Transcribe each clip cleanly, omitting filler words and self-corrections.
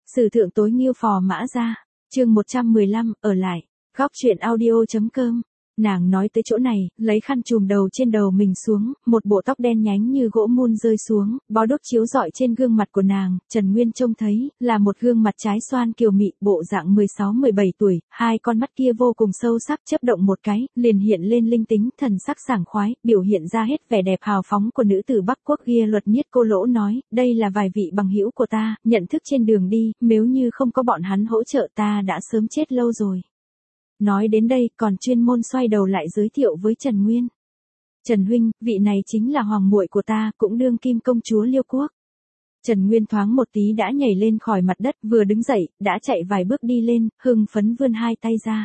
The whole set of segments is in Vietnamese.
Sử thượng tối Ngưu Phò Mã Gia, chương 115, ở lại, góc truyện audio.com. Nàng nói tới chỗ này, lấy khăn trùm đầu trên đầu mình xuống, một bộ tóc đen nhánh như gỗ mun rơi xuống, bó đốt chiếu rọi trên gương mặt của nàng, Trần Nguyên trông thấy, là một gương mặt trái xoan kiều mị, bộ dạng 16-17 tuổi, hai con mắt kia vô cùng sâu sắc chớp động một cái, liền hiện lên linh tính, thần sắc sảng khoái, biểu hiện ra hết vẻ đẹp hào phóng của nữ tử Bắc Quốc Gia Luật Niết Cô Lỗ nói, đây là vài vị bằng hữu của ta, nhận thức trên đường đi, nếu như không có bọn hắn hỗ trợ ta đã sớm chết lâu rồi. Nói đến đây, còn chuyên môn xoay đầu lại giới thiệu với Trần Nguyên. Trần huynh, vị này chính là hoàng muội của ta, cũng đương kim công chúa Liêu Quốc. Trần Nguyên thoáng một tí đã nhảy lên khỏi mặt đất, vừa đứng dậy, đã chạy vài bước đi lên, hưng phấn vươn hai tay ra.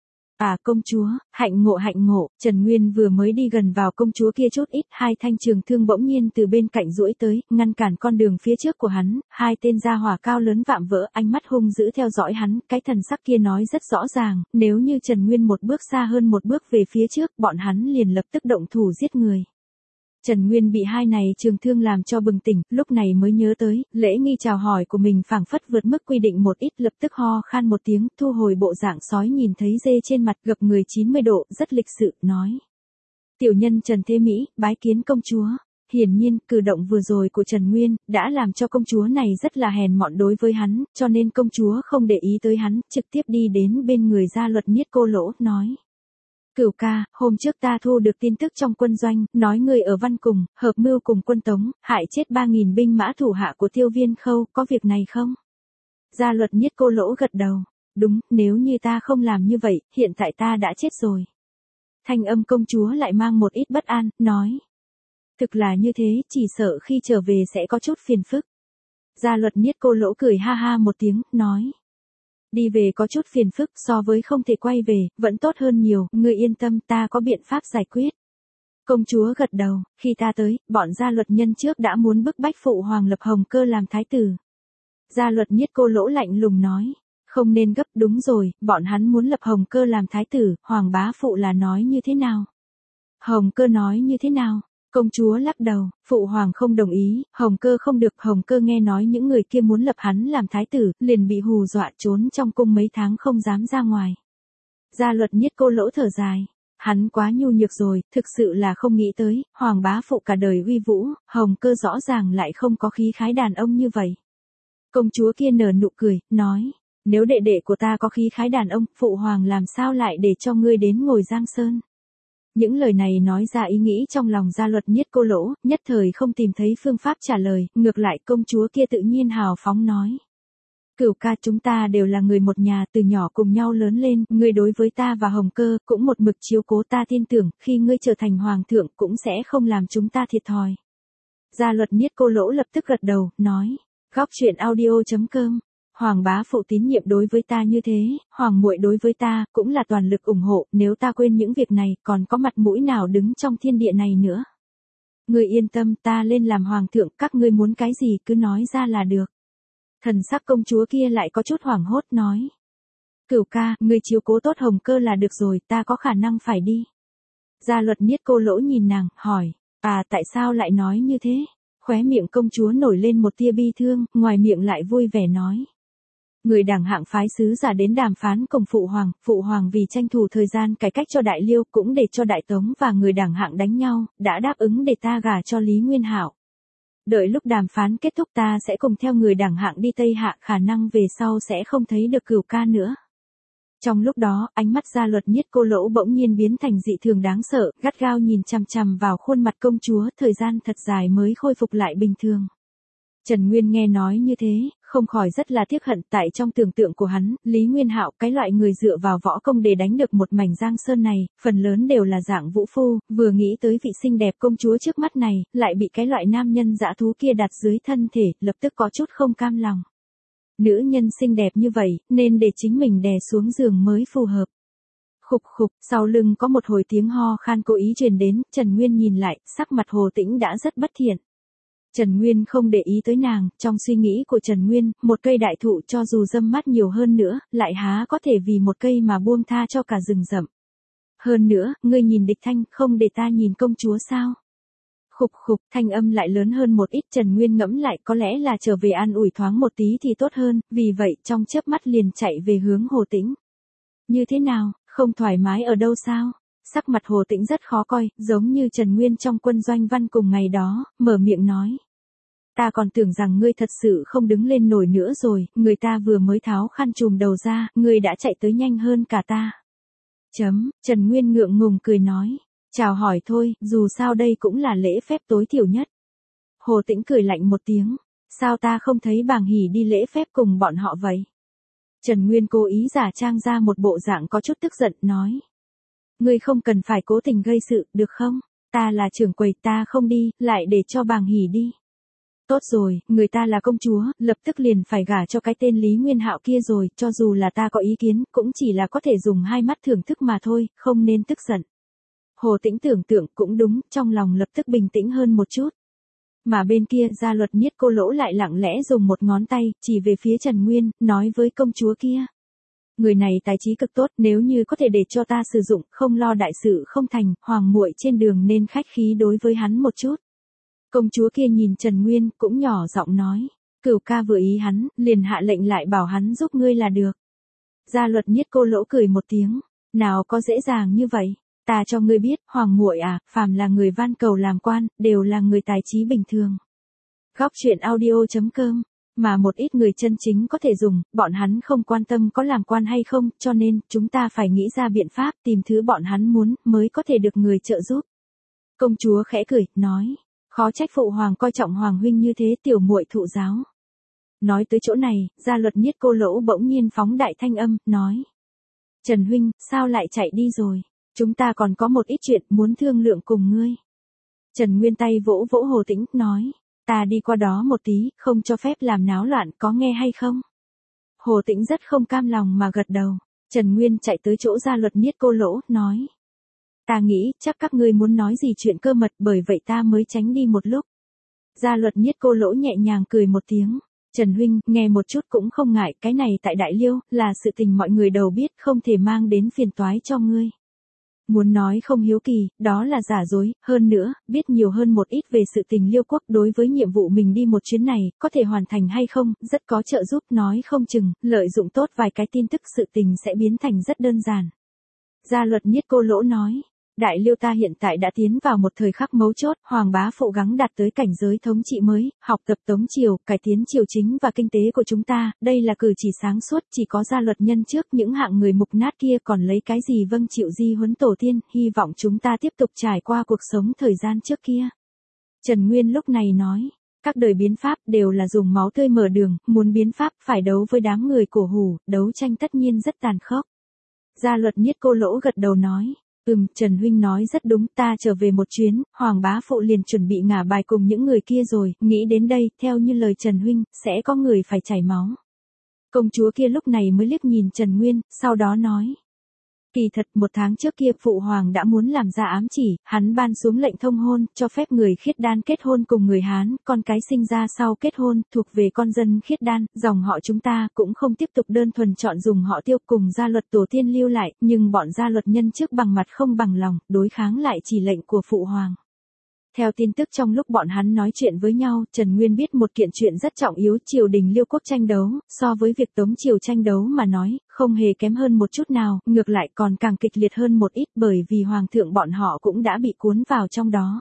À công chúa, hạnh ngộ, Trần Nguyên vừa mới đi gần vào công chúa kia chút ít, hai thanh trường thương bỗng nhiên từ bên cạnh duỗi tới, ngăn cản con đường phía trước của hắn, hai tên gia hỏa cao lớn vạm vỡ, ánh mắt hung dữ theo dõi hắn, cái thần sắc kia nói rất rõ ràng, nếu như Trần Nguyên một bước xa hơn một bước về phía trước, bọn hắn liền lập tức động thủ giết người. Trần Nguyên bị hai này trường thương làm cho bừng tỉnh, lúc này mới nhớ tới, lễ nghi chào hỏi của mình phảng phất vượt mức quy định một ít, lập tức ho khan một tiếng, thu hồi bộ dạng sói nhìn thấy dê trên mặt, gập người 90 độ, rất lịch sự, nói. Tiểu nhân Trần Thế Mỹ, bái kiến công chúa. Hiển nhiên, cử động vừa rồi của Trần Nguyên, đã làm cho công chúa này rất là hèn mọn đối với hắn, cho nên công chúa không để ý tới hắn, trực tiếp đi đến bên người Gia Luật Niết Cô Lỗ, nói. Cửu ca, hôm trước ta thu được tin tức trong quân doanh, nói người ở Văn Cùng, hợp mưu cùng quân Tống, hại chết 3.000 binh mã thủ hạ của Tiêu Viên Khâu, có việc này không? Gia Luật Niết Cô Lỗ gật đầu, đúng, nếu như ta không làm như vậy, hiện tại ta đã chết rồi. Thanh âm công chúa lại mang một ít bất an, nói. Thực là như thế, chỉ sợ khi trở về sẽ có chút phiền phức. Gia Luật Niết Cô Lỗ cười ha ha một tiếng, nói. Đi về có chút phiền phức so với không thể quay về, vẫn tốt hơn nhiều, ngươi yên tâm ta có biện pháp giải quyết. Công chúa gật đầu, khi ta tới, bọn Gia Luật nhân trước đã muốn bức bách phụ hoàng lập Hồng Cơ làm thái tử. Gia Luật Niết Cô Lỗ lạnh lùng nói, không nên gấp, đúng rồi, bọn hắn muốn lập Hồng Cơ làm thái tử, hoàng bá phụ là nói như thế nào? Hồng Cơ nói như thế nào? Công chúa lắc đầu, phụ hoàng không đồng ý, Hồng Cơ không được, Hồng Cơ nghe nói những người kia muốn lập hắn làm thái tử, liền bị hù dọa trốn trong cung mấy tháng không dám ra ngoài. Gia Luật Niết Cô Lỗ thở dài, hắn quá nhu nhược rồi, thực sự là không nghĩ tới, hoàng bá phụ cả đời uy vũ, Hồng Cơ rõ ràng lại không có khí khái đàn ông như vậy. Công chúa kia nở nụ cười, nói, nếu đệ đệ của ta có khí khái đàn ông, phụ hoàng làm sao lại để cho ngươi đến ngồi Giang Sơn. Những lời này nói ra ý nghĩ trong lòng Gia Luật Niết Cô Lỗ, nhất thời không tìm thấy phương pháp trả lời, ngược lại công chúa kia tự nhiên hào phóng nói. Cửu ca chúng ta đều là người một nhà từ nhỏ cùng nhau lớn lên, ngươi đối với ta và Hồng Cơ cũng một mực chiếu cố ta tin tưởng, khi ngươi trở thành hoàng thượng cũng sẽ không làm chúng ta thiệt thòi. Gia Luật Niết Cô Lỗ lập tức gật đầu, nói, góc truyện audio.com. Hoàng bá phụ tín nhiệm đối với ta như thế, hoàng muội đối với ta cũng là toàn lực ủng hộ, nếu ta quên những việc này, còn có mặt mũi nào đứng trong thiên địa này nữa. Ngươi yên tâm, ta lên làm hoàng thượng, các ngươi muốn cái gì cứ nói ra là được. Thần sắc công chúa kia lại có chút hoảng hốt nói. Cửu ca, ngươi chiếu cố tốt Hồng Cơ là được rồi, ta có khả năng phải đi. Gia Luật Niết Cô Lỗ nhìn nàng, hỏi, tại sao lại nói như thế? Khóe miệng công chúa nổi lên một tia bi thương, ngoài miệng lại vui vẻ nói. Người đảng hạng phái sứ giả đến đàm phán cùng phụ hoàng vì tranh thủ thời gian cải cách cho Đại Liêu cũng để cho Đại Tống và người đảng hạng đánh nhau, đã đáp ứng để ta gả cho Lý Nguyên Hạo. Đợi lúc đàm phán kết thúc ta sẽ cùng theo người đảng hạng đi Tây Hạ, khả năng về sau sẽ không thấy được Cửu ca nữa. Trong lúc đó, ánh mắt Gia Luật Niết Cô Lỗ bỗng nhiên biến thành dị thường đáng sợ, gắt gao nhìn chằm chằm vào khuôn mặt công chúa, thời gian thật dài mới khôi phục lại bình thường. Trần Nguyên nghe nói như thế, không khỏi rất là tiếc hận, tại trong tưởng tượng của hắn, Lý Nguyên Hạo, cái loại người dựa vào võ công để đánh được một mảnh Giang Sơn này, phần lớn đều là dạng vũ phu, vừa nghĩ tới vị xinh đẹp công chúa trước mắt này, lại bị cái loại nam nhân dã thú kia đặt dưới thân thể, lập tức có chút không cam lòng. Nữ nhân xinh đẹp như vậy, nên để chính mình đè xuống giường mới phù hợp. Khục khục, sau lưng có một hồi tiếng ho khan cố ý truyền đến, Trần Nguyên nhìn lại, sắc mặt Hồ Tĩnh đã rất bất thiện. Trần Nguyên không để ý tới nàng, trong suy nghĩ của Trần Nguyên, một cây đại thụ cho dù râm mát nhiều hơn nữa, lại há có thể vì một cây mà buông tha cho cả rừng rậm. Hơn nữa, ngươi nhìn Địch Thanh, không để ta nhìn công chúa sao? Khục khục, thanh âm lại lớn hơn một ít. Trần Nguyên ngẫm lại có lẽ là trở về an ủi thoáng một tí thì tốt hơn, vì vậy trong chớp mắt liền chạy về hướng Hồ Tĩnh. Như thế nào, không thoải mái ở đâu sao? Sắc mặt Hồ Tĩnh rất khó coi, giống như Trần Nguyên trong quân doanh văn cùng ngày đó, mở miệng nói. Ta còn tưởng rằng ngươi thật sự không đứng lên nổi nữa rồi, người ta vừa mới tháo khăn trùm đầu ra, ngươi đã chạy tới nhanh hơn cả ta. Trần Nguyên ngượng ngùng cười nói. Chào hỏi thôi, dù sao đây cũng là lễ phép tối thiểu nhất. Hồ Tĩnh cười lạnh một tiếng. Sao ta không thấy Bàng Hỉ đi lễ phép cùng bọn họ vậy? Trần Nguyên cố ý giả trang ra một bộ dạng có chút tức giận, nói. Ngươi không cần phải cố tình gây sự, được không? Ta là trưởng quầy, ta không đi, lại để cho Bàng Hỉ đi. Tốt rồi, người ta là công chúa, lập tức liền phải gả cho cái tên Lý Nguyên Hạo kia rồi, cho dù là ta có ý kiến, cũng chỉ là có thể dùng hai mắt thưởng thức mà thôi, không nên tức giận. Hồ Tĩnh tưởng tượng cũng đúng, trong lòng lập tức bình tĩnh hơn một chút. Mà bên kia Gia Luật Niết Cô Lỗ lại lặng lẽ dùng một ngón tay, chỉ về phía Trần Nguyên, nói với công chúa kia. Người này tài trí cực tốt, nếu như có thể để cho ta sử dụng, không lo đại sự không thành, hoàng muội trên đường nên khách khí đối với hắn một chút. Công chúa kia nhìn Trần Nguyên, cũng nhỏ giọng nói. Cửu ca vừa ý hắn, liền hạ lệnh lại bảo hắn giúp ngươi là được. Gia Luật Niết Cô Lỗ cười một tiếng. Nào có dễ dàng như vậy. Ta cho ngươi biết, hoàng muội à, phàm là người van cầu làm quan, đều là người tài trí bình thường. Góc truyện audio.com. Mà một ít người chân chính có thể dùng, bọn hắn không quan tâm có làm quan hay không, cho nên, chúng ta phải nghĩ ra biện pháp tìm thứ bọn hắn muốn, mới có thể được người trợ giúp. Công chúa khẽ cười, nói. Khó trách phụ hoàng coi trọng hoàng huynh như thế, tiểu muội thụ giáo. Nói tới chỗ này, Gia Luật Niết Cô Lỗ bỗng nhiên phóng đại thanh âm, nói. Trần huynh, sao lại chạy đi rồi? Chúng ta còn có một ít chuyện muốn thương lượng cùng ngươi. Trần Nguyên tay vỗ vỗ Hồ Tĩnh, nói. Ta đi qua đó một tí, không cho phép làm náo loạn, có nghe hay không? Hồ Tĩnh rất không cam lòng mà gật đầu. Trần Nguyên chạy tới chỗ Gia Luật Niết Cô Lỗ, nói. Ta nghĩ, chắc các ngươi muốn nói gì chuyện cơ mật, bởi vậy ta mới tránh đi một lúc. Gia Luật Niết Cô Lỗ nhẹ nhàng cười một tiếng. Trần huynh, nghe một chút cũng không ngại, cái này tại Đại Liêu, là sự tình mọi người đều biết, không thể mang đến phiền toái cho ngươi. Muốn nói không hiếu kỳ, đó là giả dối, hơn nữa, biết nhiều hơn một ít về sự tình Liêu quốc đối với nhiệm vụ mình đi một chuyến này, có thể hoàn thành hay không, rất có trợ giúp, nói không chừng, lợi dụng tốt vài cái tin tức sự tình sẽ biến thành rất đơn giản. Gia Luật Niết Cô Lỗ nói. Đại Liêu ta hiện tại đã tiến vào một thời khắc mấu chốt, hoàng bá phụ gắng đạt tới cảnh giới thống trị mới, học tập Tống triều, cải tiến triều chính và kinh tế của chúng ta, đây là cử chỉ sáng suốt, chỉ có Gia Luật nhân trước những hạng người mục nát kia còn lấy cái gì vâng chịu di huấn tổ tiên, hy vọng chúng ta tiếp tục trải qua cuộc sống thời gian trước kia. Trần Nguyên lúc này nói, các đời biến pháp đều là dùng máu tươi mở đường, muốn biến pháp phải đấu với đám người cổ hủ, đấu tranh tất nhiên rất tàn khốc. Gia Luật Niết Cô Lỗ gật đầu nói. Trần huynh nói rất đúng, ta trở về một chuyến, hoàng bá phụ liền chuẩn bị ngả bài cùng những người kia rồi, nghĩ đến đây, theo như lời Trần huynh, sẽ có người phải chảy máu. Công chúa kia lúc này mới liếc nhìn Trần Nguyên, sau đó nói. Kỳ thật, một tháng trước kia phụ hoàng đã muốn làm ra ám chỉ, hắn ban xuống lệnh thông hôn, cho phép người khiết đan kết hôn cùng người Hán, con cái sinh ra sau kết hôn, thuộc về con dân khiết đan, dòng họ chúng ta cũng không tiếp tục đơn thuần chọn dùng họ Tiêu cùng gia luật tổ tiên lưu lại, nhưng bọn gia luật nhân trước bằng mặt không bằng lòng, đối kháng lại chỉ lệnh của phụ hoàng. Theo tin tức trong lúc bọn hắn nói chuyện với nhau, Trần Nguyên biết một kiện chuyện rất trọng yếu, triều đình Liêu quốc tranh đấu, so với việc Tống triều tranh đấu mà nói, không hề kém hơn một chút nào, ngược lại còn càng kịch liệt hơn một ít bởi vì hoàng thượng bọn họ cũng đã bị cuốn vào trong đó.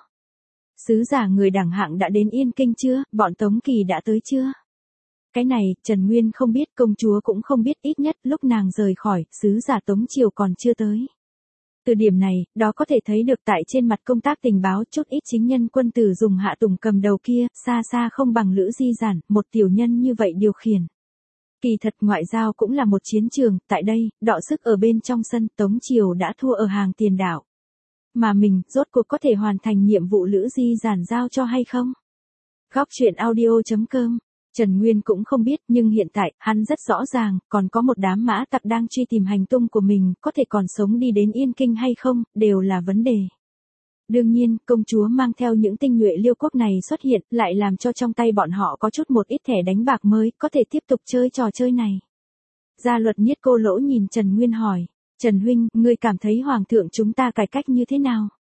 Sứ giả người đẳng hạng đã đến Yên Kinh chưa, bọn Tống Kỳ đã tới chưa? Cái này, Trần Nguyên không biết, công chúa cũng không biết, ít nhất lúc nàng rời khỏi, sứ giả Tống triều còn chưa tới. Từ điểm này, đó có thể thấy được tại trên mặt công tác tình báo chút ít chính nhân quân tử dùng Hạ Tùng cầm đầu kia, xa xa không bằng Lữ Di Giản, một tiểu nhân như vậy điều khiển. Kỳ thật ngoại giao cũng là một chiến trường, tại đây, đọ sức ở bên trong sân, Tống triều đã thua ở hàng tiền đạo. Mà mình, rốt cuộc có thể hoàn thành nhiệm vụ Lữ Di Giản giao cho hay không? Góc truyện audio.com. Trần Nguyên cũng không biết, nhưng hiện tại, hắn rất rõ ràng, còn có một đám mã tặc đang truy tìm hành tung của mình, có thể còn sống đi đến Yên Kinh hay không, đều là vấn đề. Đương nhiên, công chúa mang theo những tinh nhuệ Liêu quốc này xuất hiện, lại làm cho trong tay bọn họ có chút một ít thẻ đánh bạc mới, có thể tiếp tục chơi trò chơi này. Gia Luật Niết Cô Lỗ nhìn Trần Nguyên hỏi, Trần huynh, ngươi cảm thấy hoàng thượng chúng ta cải cách như thế nào?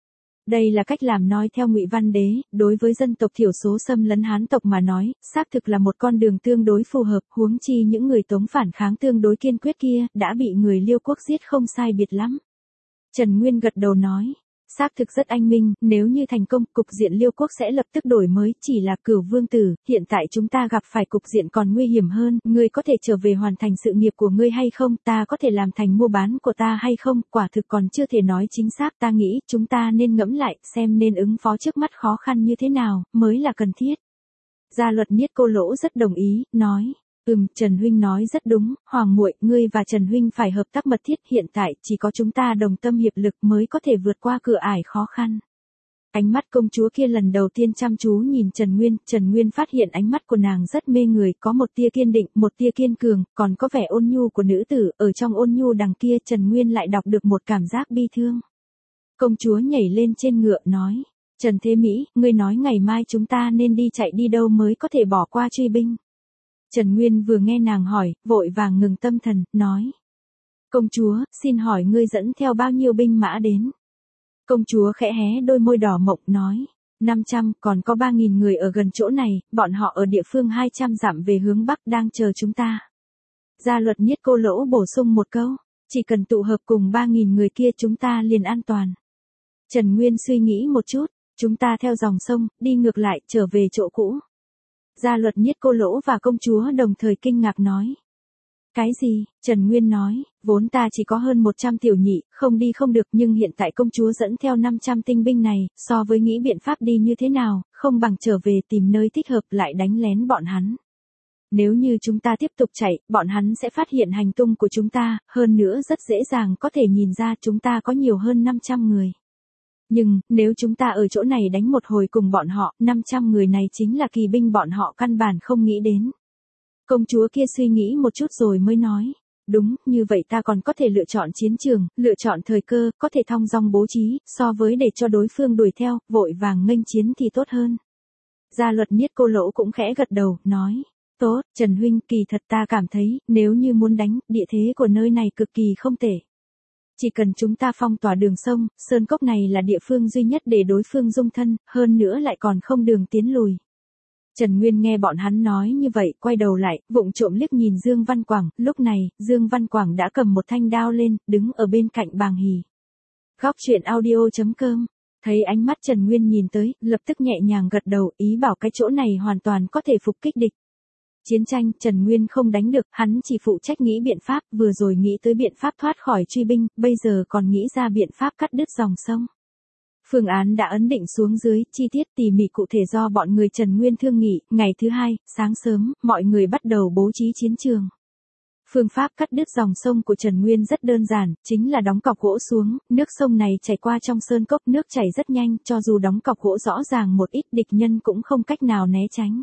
Đây là cách làm nói theo Ngụy Văn Đế, đối với dân tộc thiểu số xâm lấn Hán tộc mà nói, xác thực là một con đường tương đối phù hợp, huống chi những người Tống phản kháng tương đối kiên quyết kia, đã bị người Liêu quốc giết không sai biệt lắm. Trần Nguyên gật đầu nói, xác thực rất anh minh, nếu như thành công, cục diện Liêu quốc sẽ lập tức đổi mới, chỉ là Cửu vương tử, hiện tại chúng ta gặp phải cục diện còn nguy hiểm hơn, ngươi có thể trở về hoàn thành sự nghiệp của ngươi hay không, ta có thể làm thành mua bán của ta hay không, quả thực còn chưa thể nói chính xác, ta nghĩ, chúng ta nên ngẫm lại, xem nên ứng phó trước mắt khó khăn như thế nào, mới là cần thiết. Gia Luật Niết Cô Lỗ rất đồng ý, nói. Trần huynh nói rất đúng, Hoàng muội, ngươi và Trần huynh phải hợp tác mật thiết, hiện tại chỉ có chúng ta đồng tâm hiệp lực mới có thể vượt qua cửa ải khó khăn. Ánh mắt công chúa kia lần đầu tiên chăm chú nhìn Trần Nguyên phát hiện ánh mắt của nàng rất mê người, có một tia kiên định, một tia kiên cường, còn có vẻ ôn nhu của nữ tử, ở trong ôn nhu đằng kia Trần Nguyên lại đọc được một cảm giác bi thương. Công chúa nhảy lên trên ngựa nói, Trần Thế Mỹ, ngươi nói ngày mai chúng ta nên đi chạy đi đâu mới có thể bỏ qua truy binh. Trần Nguyên vừa nghe nàng hỏi, vội vàng ngừng tâm thần, nói. Công chúa, xin hỏi ngươi dẫn theo bao nhiêu binh mã đến? Công chúa khẽ hé đôi môi đỏ mộng, nói. 500, còn có 3.000 người ở gần chỗ này, bọn họ ở địa phương 200 dặm về hướng Bắc đang chờ chúng ta. Gia Luật Niết Cô Lỗ bổ sung một câu, chỉ cần tụ hợp cùng 3.000 người kia chúng ta liền an toàn. Trần Nguyên suy nghĩ một chút, chúng ta theo dòng sông, đi ngược lại, trở về chỗ cũ. Gia Luật Niết Cô Lỗ và công chúa đồng thời kinh ngạc nói. Cái gì? Trần Nguyên nói, vốn ta chỉ có hơn 100 tiểu nhị, không đi không được, nhưng hiện tại công chúa dẫn theo 500 tinh binh này, so với nghĩ biện pháp đi như thế nào, không bằng trở về tìm nơi thích hợp lại đánh lén bọn hắn. Nếu như chúng ta tiếp tục chạy, bọn hắn sẽ phát hiện hành tung của chúng ta, hơn nữa rất dễ dàng có thể nhìn ra chúng ta có nhiều hơn 500 người. Nhưng, nếu chúng ta ở chỗ này đánh một hồi cùng bọn họ, 500 người này chính là kỳ binh bọn họ căn bản không nghĩ đến. Công chúa kia suy nghĩ một chút rồi mới nói. Đúng, như vậy ta còn có thể lựa chọn chiến trường, lựa chọn thời cơ, có thể thong dong bố trí, so với để cho đối phương đuổi theo, vội vàng nghênh chiến thì tốt hơn. Gia Luật Niết Cô Lỗ cũng khẽ gật đầu, nói. Tốt, Trần huynh, kỳ thật ta cảm thấy, nếu như muốn đánh, địa thế của nơi này cực kỳ không tệ. Chỉ cần chúng ta phong tỏa đường sông, sơn cốc này là địa phương duy nhất để đối phương dung thân, hơn nữa lại còn không đường tiến lùi. Trần Nguyên nghe bọn hắn nói như vậy, quay đầu lại, vụng trộm liếc nhìn Dương Văn Quảng, lúc này, Dương Văn Quảng đã cầm một thanh đao lên, đứng ở bên cạnh Bàng Hì. Góc truyện audio.com, thấy ánh mắt Trần Nguyên nhìn tới, lập tức nhẹ nhàng gật đầu, ý bảo cái chỗ này hoàn toàn có thể phục kích địch. Chiến tranh, Trần Nguyên không đánh được, hắn chỉ phụ trách nghĩ biện pháp, vừa rồi nghĩ tới biện pháp thoát khỏi truy binh, bây giờ còn nghĩ ra biện pháp cắt đứt dòng sông. Phương án đã ấn định xuống dưới, chi tiết tỉ mỉ cụ thể do bọn người Trần Nguyên thương nghị, ngày thứ hai, sáng sớm, mọi người bắt đầu bố trí chiến trường. Phương pháp cắt đứt dòng sông của Trần Nguyên rất đơn giản, chính là đóng cọc gỗ xuống, nước sông này chảy qua trong sơn cốc, nước chảy rất nhanh, cho dù đóng cọc gỗ rõ ràng một ít, địch nhân cũng không cách nào né tránh.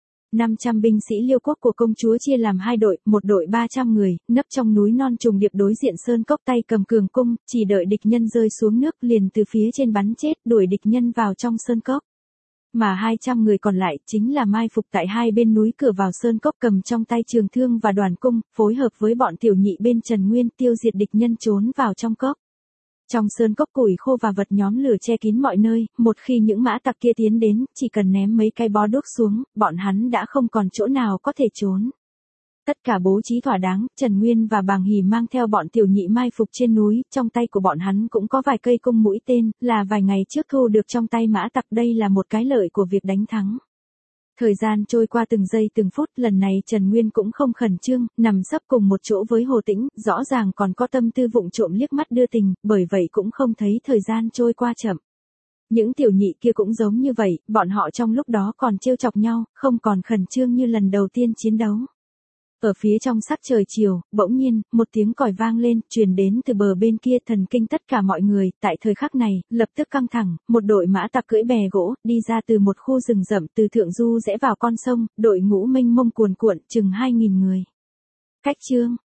500 binh sĩ Liêu quốc của công chúa chia làm hai đội, một đội 300 người, nấp trong núi non trùng điệp đối diện sơn cốc, tay cầm cường cung, chỉ đợi địch nhân rơi xuống nước liền từ phía trên bắn chết, đuổi địch nhân vào trong sơn cốc. Mà 200 người còn lại chính là mai phục tại hai bên núi cửa vào sơn cốc, cầm trong tay trường thương và đoàn cung, phối hợp với bọn tiểu nhị bên Trần Nguyên tiêu diệt địch nhân trốn vào trong cốc. Trong sơn cốc củi khô và vật nhóm lửa che kín mọi nơi, một khi những mã tặc kia tiến đến, chỉ cần ném mấy cái bó đuốc xuống, bọn hắn đã không còn chỗ nào có thể trốn. Tất cả bố trí thỏa đáng, Trần Nguyên và Bàng Hì mang theo bọn tiểu nhị mai phục trên núi, trong tay của bọn hắn cũng có vài cây cung mũi tên, là vài ngày trước thu được trong tay mã tặc, đây là một cái lợi của việc đánh thắng. Thời gian trôi qua từng giây từng phút, lần này Trần Nguyên cũng không khẩn trương, nằm sấp cùng một chỗ với Hồ Tĩnh, rõ ràng còn có tâm tư vụng trộm liếc mắt đưa tình, bởi vậy cũng không thấy thời gian trôi qua chậm. Những tiểu nhị kia cũng giống như vậy, bọn họ trong lúc đó còn trêu chọc nhau, không còn khẩn trương như lần đầu tiên chiến đấu. Ở phía trong sắc trời chiều, bỗng nhiên, một tiếng còi vang lên, truyền đến từ bờ bên kia, thần kinh tất cả mọi người, tại thời khắc này, lập tức căng thẳng, một đội mã tặc cưỡi bè gỗ, đi ra từ một khu rừng rậm từ thượng du rẽ vào con sông, đội ngũ mênh mông cuồn cuộn, chừng 2.000 người. Cách chương